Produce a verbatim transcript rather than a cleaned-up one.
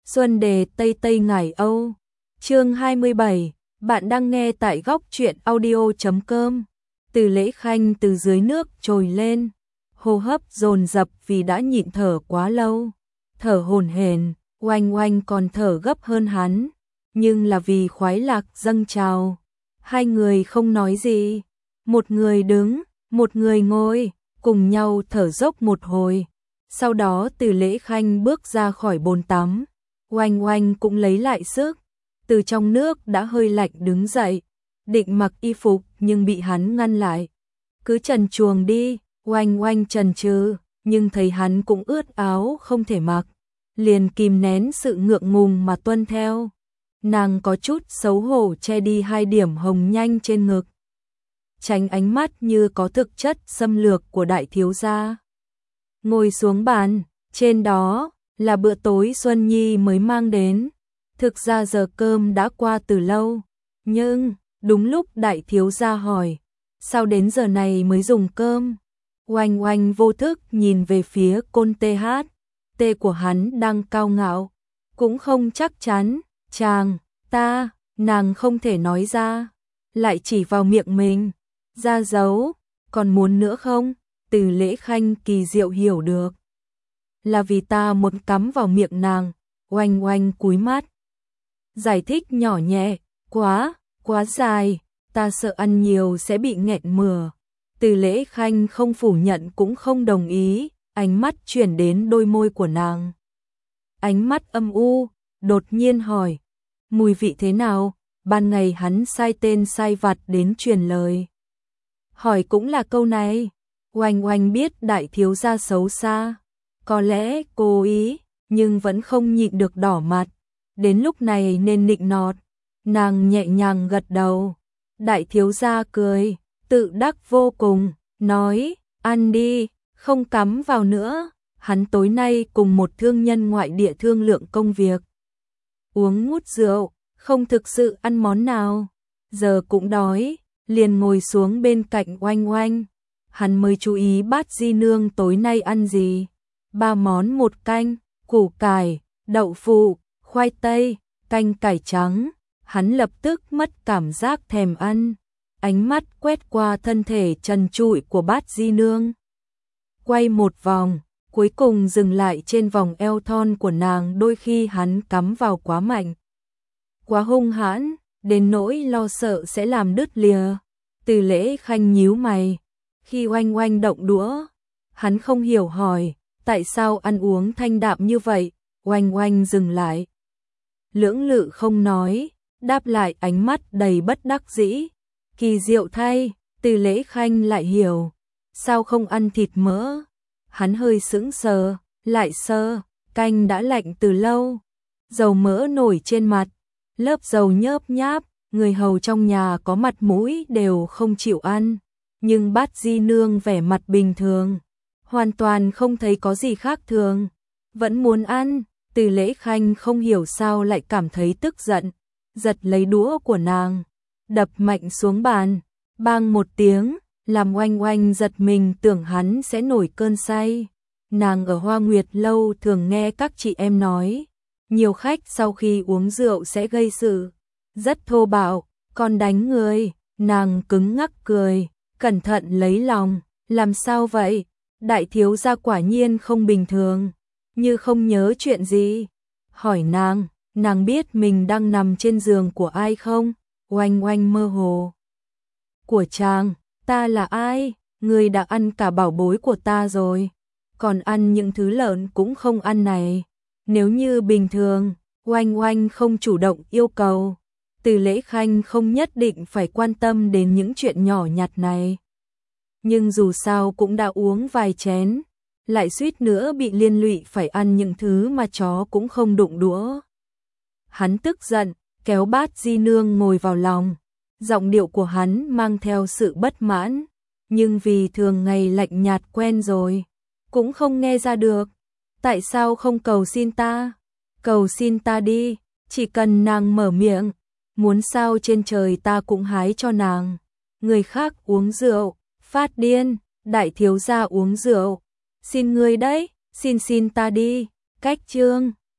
Xuân đề Tây Tây Ngải Âu. Chương hai mươi bảy, bạn đang nghe tại góc truyện audio chấm com. Từ Lễ Khanh từ dưới nước trồi lên, hô hấp dồn dập vì đã nhịn thở quá lâu, thở hổn hển, Oanh Oanh còn thở gấp hơn hắn, nhưng là vì khoái lạc dâng trào. Hai người không nói gì, một người đứng, một người ngồi, cùng nhau thở dốc một hồi. Sau đó Từ Lễ Khanh bước ra khỏi bồn tắm, Oanh Oanh cũng lấy lại sức, từ trong nước đã hơi lạnh đứng dậy, định mặc y phục nhưng bị hắn ngăn lại. Cứ trần truồng đi, Oanh Oanh trần trừ, nhưng thấy hắn cũng ướt áo không thể mặc, liền kìm nén sự ngượng ngùng mà tuân theo. Nàng có chút xấu hổ che đi hai điểm hồng nhanh trên ngực, tránh ánh mắt như có thực chất xâm lược của đại thiếu gia. Ngồi xuống bàn, trên đó là bữa tối Xuân Nhi mới mang đến. Thực ra giờ cơm đã qua từ lâu, nhưng đúng lúc đại thiếu gia hỏi, sao đến giờ này mới dùng cơm? Oanh Oanh vô thức nhìn về phía côn tê hát, tê của hắn đang cao ngạo, cũng không chắc chắn, chàng, ta, nàng không thể nói ra, lại chỉ vào miệng mình, ra dấu, còn muốn nữa không? Từ Lễ Khanh kỳ diệu hiểu được, là vì ta muốn cắm vào miệng nàng. Oanh Oanh cúi mắt, giải thích nhỏ nhẹ, quá, quá dài, ta sợ ăn nhiều sẽ bị nghẹn mửa. Từ Lễ Khanh không phủ nhận cũng không đồng ý, ánh mắt chuyển đến đôi môi của nàng. Ánh mắt âm u, đột nhiên hỏi, mùi vị thế nào? Ban ngày hắn sai tên sai vặt đến truyền lời. Hỏi cũng là câu này. Oanh Oanh biết đại thiếu gia xấu xa, có lẽ cố ý, nhưng vẫn không nhịn được đỏ mặt. Đến lúc này nên nịnh nọt, nàng nhẹ nhàng gật đầu. Đại thiếu gia cười, tự đắc vô cùng, nói, ăn đi, không cắm vào nữa. Hắn tối nay cùng một thương nhân ngoại địa thương lượng công việc, uống ngút rượu, không thực sự ăn món nào. Giờ cũng đói, liền ngồi xuống bên cạnh Oanh Oanh. Hắn mới chú ý bát di nương tối nay ăn gì. Ba món một canh, củ cải, đậu phụ, khoai tây, canh cải trắng. Hắn lập tức mất cảm giác thèm ăn, ánh mắt quét qua thân thể trần trụi của bát di nương, quay một vòng, cuối cùng dừng lại trên vòng eo thon của nàng. Đôi khi hắn cắm vào quá mạnh, quá hung hãn, đến nỗi lo sợ sẽ làm đứt lìa. Từ Lễ Khanh nhíu mày, khi Oanh Oanh động đũa, hắn không hiểu hỏi, tại sao ăn uống thanh đạm như vậy? Oanh Oanh dừng lại, lưỡng lự không nói, đáp lại ánh mắt đầy bất đắc dĩ. Kỳ diệu thay, Từ Lễ Khanh lại hiểu, sao không ăn thịt mỡ? Hắn hơi sững sờ, lại sơ, canh đã lạnh từ lâu, dầu mỡ nổi trên mặt, lớp dầu nhớp nháp, người hầu trong nhà có mặt mũi đều không chịu ăn. Nhưng bát di nương vẻ mặt bình thường, hoàn toàn không thấy có gì khác thường, vẫn muốn ăn. Từ Lễ Khanh không hiểu sao lại cảm thấy tức giận, giật lấy đũa của nàng, đập mạnh xuống bàn, bang một tiếng, làm Oanh Oanh giật mình tưởng hắn sẽ nổi cơn say. Nàng ở Hoa Nguyệt lâu thường nghe các chị em nói, nhiều khách sau khi uống rượu sẽ gây sự, rất thô bạo, còn đánh người. Nàng cứng ngắc cười, cẩn thận lấy lòng, làm sao vậy? Đại thiếu gia quả nhiên không bình thường, như không nhớ chuyện gì. Hỏi nàng, nàng biết mình đang nằm trên giường của ai không? Oanh Oanh mơ hồ, của chàng. Ta là ai? Người đã ăn cả bảo bối của ta rồi, còn ăn những thứ lợn cũng không ăn này. Nếu như bình thường, Oanh Oanh không chủ động yêu cầu, Từ Lễ Khanh không nhất định phải quan tâm đến những chuyện nhỏ nhặt này. Nhưng dù sao cũng đã uống vài chén, lại suýt nữa bị liên lụy phải ăn những thứ mà chó cũng không đụng đũa. Hắn tức giận, kéo bát di nương ngồi vào lòng. Giọng điệu của hắn mang theo sự bất mãn, nhưng vì thường ngày lạnh nhạt quen rồi, cũng không nghe ra được. Tại sao không cầu xin ta? Cầu xin ta đi, chỉ cần nàng mở miệng, muốn sao trên trời ta cũng hái cho nàng. Người khác uống rượu, phát điên, đại thiếu gia uống rượu, xin ngươi đấy, xin xin ta đi. Cách chương